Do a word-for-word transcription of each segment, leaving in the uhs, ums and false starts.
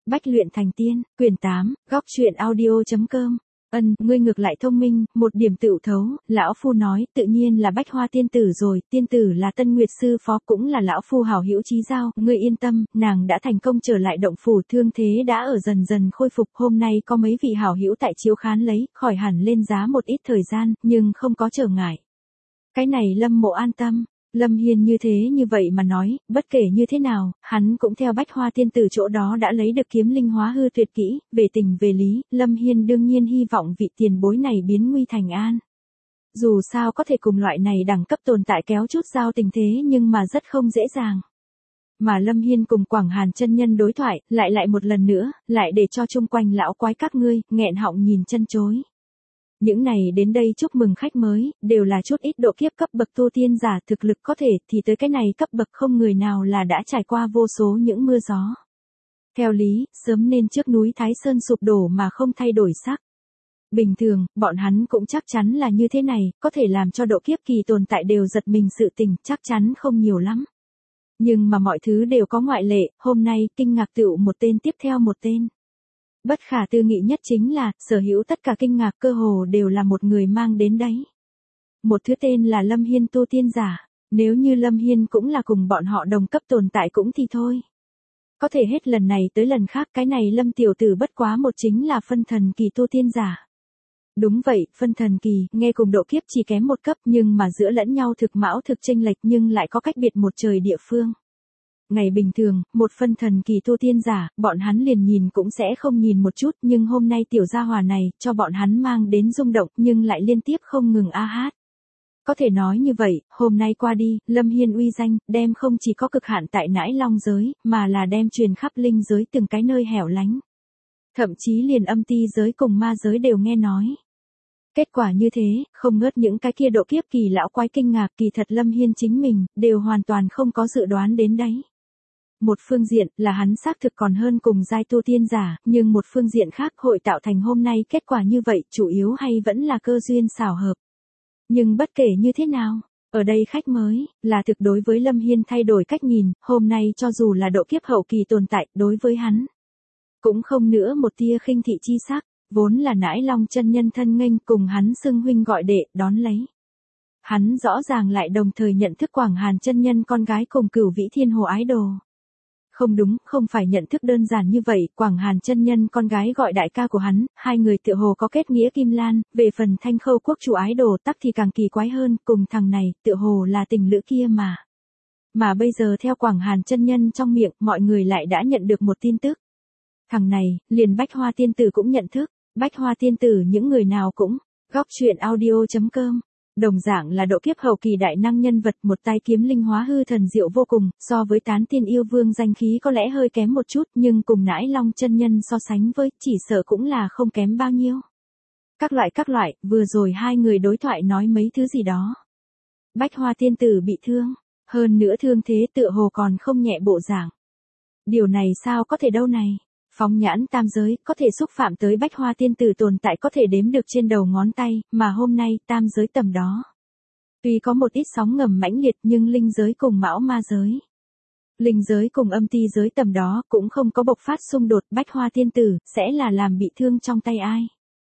Bách luyện thành tiên, quyển tám, góc truyện audio.com. Ân, ngươi ngược lại thông minh, một điểm tựu thấu, lão phu nói, tự nhiên là Bách Hoa tiên tử rồi, tiên tử là Tân Nguyệt sư phó cũng là lão phu hảo hữu chí giao, ngươi yên tâm, nàng đã thành công trở lại động phủ, thương thế đã ở dần dần khôi phục, hôm nay có mấy vị hảo hữu tại chiếu khán lấy, khỏi hẳn lên giá một ít thời gian, nhưng không có trở ngại. Cái này Lâm Mộ an tâm. Lâm Hiên như thế như vậy mà nói, bất kể như thế nào, hắn cũng theo Bách Hoa tiên tử chỗ đó đã lấy được kiếm linh hóa hư tuyệt kỹ, về tình về lý, Lâm Hiên đương nhiên hy vọng vị tiền bối này biến nguy thành an. Dù sao có thể cùng loại này đẳng cấp tồn tại kéo chút giao tình thế nhưng mà rất không dễ dàng. Mà Lâm Hiên cùng Quảng Hàn chân nhân đối thoại, lại lại một lần nữa, lại để cho chung quanh lão quái các ngươi, nghẹn họng nhìn chân chối. Những này đến đây chúc mừng khách mới, đều là chút ít độ kiếp cấp bậc tu tiên giả thực lực có thể thì tới cái này cấp bậc không người nào là đã trải qua vô số những mưa gió. Theo lý, sớm nên trước núi Thái Sơn sụp đổ mà không thay đổi sắc. Bình thường, bọn hắn cũng chắc chắn là như thế này, có thể làm cho độ kiếp kỳ tồn tại đều giật mình sự tình chắc chắn không nhiều lắm. Nhưng mà mọi thứ đều có ngoại lệ, hôm nay kinh ngạc tựu một tên tiếp theo một tên. Bất khả tư nghị nhất chính là, sở hữu tất cả kinh ngạc cơ hồ đều là một người mang đến đấy. Một thứ tên là Lâm Hiên tu tiên giả, nếu như Lâm Hiên cũng là cùng bọn họ đồng cấp tồn tại cũng thì thôi. Có thể hết lần này tới lần khác cái này Lâm tiểu tử bất quá một chính là phân thần kỳ tu tiên giả. Đúng vậy, phân thần kỳ, nghe cùng độ kiếp chỉ kém một cấp nhưng mà giữa lẫn nhau thực mão thực chênh lệch nhưng lại có cách biệt một trời địa phương. Ngày bình thường, một phân thần kỳ tu tiên giả, bọn hắn liền nhìn cũng sẽ không nhìn một chút nhưng hôm nay tiểu gia hòa này, cho bọn hắn mang đến rung động nhưng lại liên tiếp không ngừng a hát. Có thể nói như vậy, hôm nay qua đi, Lâm Hiên uy danh, đem không chỉ có cực hạn tại nãi long giới, mà là đem truyền khắp linh giới từng cái nơi hẻo lánh. Thậm chí liền âm ti giới cùng ma giới đều nghe nói. Kết quả như thế, không ngớt những cái kia độ kiếp kỳ lão quái kinh ngạc kỳ thật Lâm Hiên chính mình, đều hoàn toàn không có dự đoán đến đấy. Một phương diện là hắn xác thực còn hơn cùng giai tu tiên giả, nhưng một phương diện khác hội tạo thành hôm nay kết quả như vậy chủ yếu hay vẫn là cơ duyên xảo hợp. Nhưng bất kể như thế nào, ở đây khách mới, là thực đối với Lâm Hiên thay đổi cách nhìn, hôm nay cho dù là độ kiếp hậu kỳ tồn tại đối với hắn. Cũng không nữa một tia khinh thị chi sắc, vốn là nãi long chân nhân thân nghênh cùng hắn xưng huynh gọi đệ, đón lấy. Hắn rõ ràng lại đồng thời nhận thức Quảng Hàn chân nhân con gái cùng Cửu Vĩ Thiên Hồ ái đồ. Không đúng, không phải nhận thức đơn giản như vậy, Quảng Hàn chân nhân con gái gọi đại ca của hắn, hai người tựa hồ có kết nghĩa kim lan, về phần Thanh Khâu quốc chủ ái đồ tắc thì càng kỳ quái hơn, cùng thằng này, tựa hồ là tình lữ kia mà. Mà bây giờ theo Quảng Hàn chân nhân trong miệng, mọi người lại đã nhận được một tin tức. Thằng này, liền Bách Hoa tiên tử cũng nhận thức, Bách Hoa tiên tử những người nào cũng, góc truyện audio.com. Đồng dạng là độ kiếp hậu kỳ đại năng nhân vật một tay kiếm linh hóa hư thần diệu vô cùng, so với tán tiên yêu vương danh khí có lẽ hơi kém một chút nhưng cùng nãi long chân nhân so sánh với chỉ sợ cũng là không kém bao nhiêu. Các loại các loại, vừa rồi hai người đối thoại nói mấy thứ gì đó. Bách Hoa tiên tử bị thương, hơn nữa thương thế tựa hồ còn không nhẹ bộ dạng. Điều này sao có thể đâu này? Phóng nhãn tam giới, có thể xúc phạm tới Bách Hoa tiên tử tồn tại có thể đếm được trên đầu ngón tay, mà hôm nay, tam giới tầm đó. Tuy có một ít sóng ngầm mãnh liệt nhưng linh giới cùng mão ma giới. Linh giới cùng âm ti giới tầm đó cũng không có bộc phát xung đột, Bách Hoa tiên tử, sẽ là làm bị thương trong tay ai.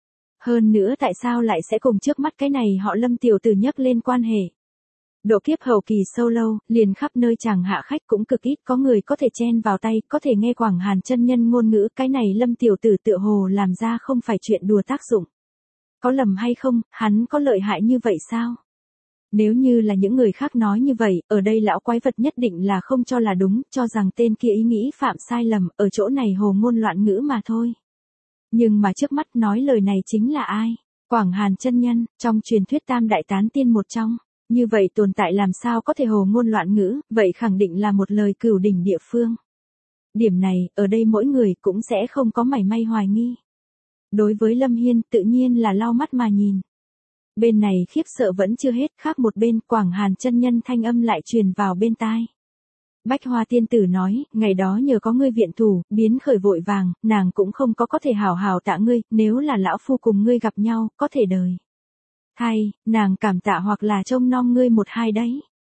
Hơn nữa tại sao lại sẽ cùng trước mắt cái này họ Lâm tiểu tử nhắc lên quan hệ. Độ kiếp hậu kỳ sâu lâu, liền khắp nơi chàng hạ khách cũng cực ít có người có thể chen vào tay, có thể nghe Quảng Hàn chân nhân ngôn ngữ, cái này Lâm tiểu tử tựa hồ làm ra không phải chuyện đùa tác dụng. Có lầm hay không, hắn có lợi hại như vậy sao? Nếu như là những người khác nói như vậy, ở đây lão quái vật nhất định là không cho là đúng, cho rằng tên kia ý nghĩ phạm sai lầm, ở chỗ này hồ ngôn loạn ngữ mà thôi. Nhưng mà trước mắt nói lời này chính là ai? Quảng Hàn chân nhân, trong truyền thuyết tam đại tán tiên một trong. Như vậy tồn tại làm sao có thể hồ ngôn loạn ngữ, vậy khẳng định là một lời cửu đỉnh địa phương. Điểm này, ở đây mỗi người cũng sẽ không có mảy may hoài nghi. Đối với Lâm Hiên, tự nhiên là lau mắt mà nhìn. Bên này khiếp sợ vẫn chưa hết, khác một bên, Quảng Hàn chân nhân thanh âm lại truyền vào bên tai. Bách Hoa tiên tử nói, ngày đó nhờ có ngươi viện thủ, biến khởi vội vàng, nàng cũng không có có thể hảo hảo tạ ngươi, nếu là lão phu cùng ngươi gặp nhau, có thể đời. Thay, nàng cảm tạ hoặc là trông nom ngươi một hai đấy.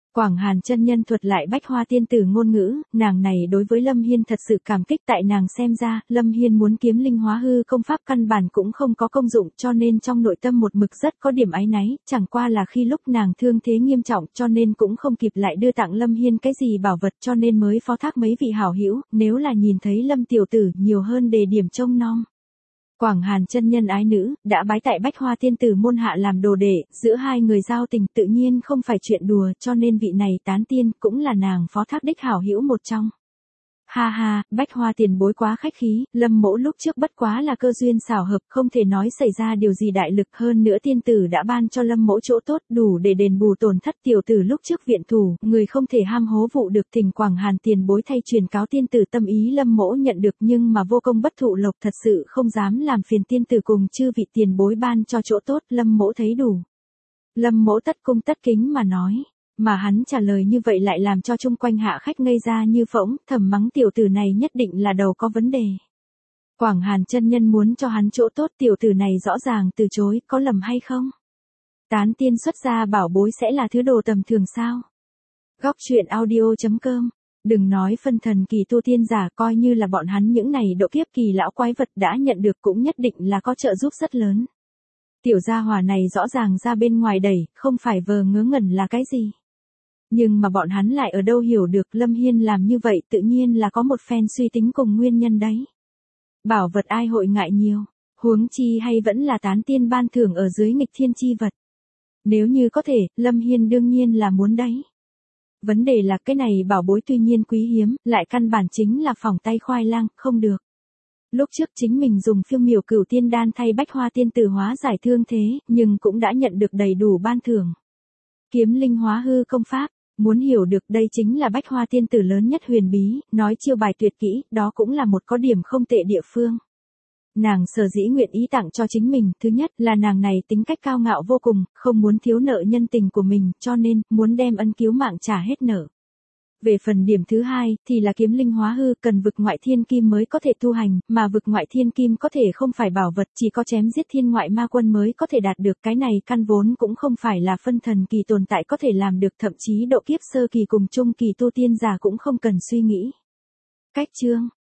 Quảng Hàn chân nhân thuật lại Bách Hoa tiên tử ngôn ngữ, nàng này đối với Lâm Hiên thật sự cảm kích, tại nàng xem ra, Lâm Hiên muốn kiếm linh hóa hư công pháp căn bản cũng không có công dụng, cho nên trong nội tâm một mực rất có điểm áy náy, chẳng qua là khi lúc nàng thương thế nghiêm trọng cho nên cũng không kịp lại đưa tặng Lâm Hiên cái gì bảo vật, cho nên mới phó thác mấy vị hảo hữu, nếu là nhìn thấy Lâm tiểu tử nhiều hơn đề điểm trông nom. Quảng Hàn chân nhân ái nữ, đã bái tại Bách Hoa tiên tử môn hạ làm đồ đệ, giữa hai người giao tình tự nhiên không phải chuyện đùa, cho nên vị này tán tiên cũng là nàng phó thác đích hảo hữu một trong. Ha ha, Bách Hoa tiền bối quá khách khí, Lâm mỗ lúc trước bất quá là cơ duyên xảo hợp, không thể nói xảy ra điều gì đại lực, hơn nữa tiên tử đã ban cho Lâm mỗ chỗ tốt đủ để đền bù tổn thất tiểu tử lúc trước viện thủ, người không thể ham hố vụ được, thỉnh Quảng Hàn tiền bối thay truyền cáo tiên tử tâm ý. Lâm mỗ nhận được nhưng mà vô công bất thụ lộc, thật sự không dám làm phiền tiên tử cùng chư vị tiền bối ban cho chỗ tốt, Lâm mỗ thấy đủ. Lâm mỗ tất cung tất kính mà nói. Mà hắn trả lời như vậy lại làm cho chung quanh hạ khách ngây ra như phỗng, thầm mắng tiểu tử này nhất định là đầu có vấn đề. Quảng Hàn chân nhân muốn cho hắn chỗ tốt, tiểu tử này rõ ràng từ chối, có lầm hay không? Tán tiên xuất ra bảo bối sẽ là thứ đồ tầm thường sao? Góc truyện audio chấm com. Đừng nói phân thần kỳ tu tiên giả, coi như là bọn hắn những này độ kiếp kỳ lão quái vật đã nhận được cũng nhất định là có trợ giúp rất lớn. Tiểu gia hỏa này rõ ràng ra bên ngoài đẩy, không phải vờ ngớ ngẩn là cái gì? Nhưng mà bọn hắn lại ở đâu hiểu được Lâm Hiên làm như vậy tự nhiên là có một phen suy tính cùng nguyên nhân đấy. Bảo vật ai hội ngại nhiều, huống chi hay vẫn là tán tiên ban thưởng ở dưới nghịch thiên chi vật. Nếu như có thể, Lâm Hiên đương nhiên là muốn đấy. Vấn đề là cái này bảo bối tuy nhiên quý hiếm, lại căn bản chính là phỏng tay khoai lang, không được. Lúc trước chính mình dùng phiêu miểu cửu tiên đan thay Bách Hoa tiên tử hóa giải thương thế, nhưng cũng đã nhận được đầy đủ ban thưởng. Kiếm linh hóa hư công pháp. Muốn hiểu được đây chính là Bách Hoa tiên tử lớn nhất huyền bí, nói chiêu bài tuyệt kỹ, đó cũng là một có điểm không tệ địa phương. Nàng sở dĩ nguyện ý tặng cho chính mình, thứ nhất là nàng này tính cách cao ngạo vô cùng, không muốn thiếu nợ nhân tình của mình, cho nên, muốn đem ân cứu mạng trả hết nợ. Về phần điểm thứ hai, thì là kiếm linh hóa hư, cần vực ngoại thiên kim mới có thể tu hành, mà vực ngoại thiên kim có thể không phải bảo vật, chỉ có chém giết thiên ngoại ma quân mới có thể đạt được, cái này căn vốn cũng không phải là phân thần kỳ tồn tại có thể làm được, thậm chí độ kiếp sơ kỳ cùng trung kỳ tu tiên giả cũng không cần suy nghĩ. Cách chương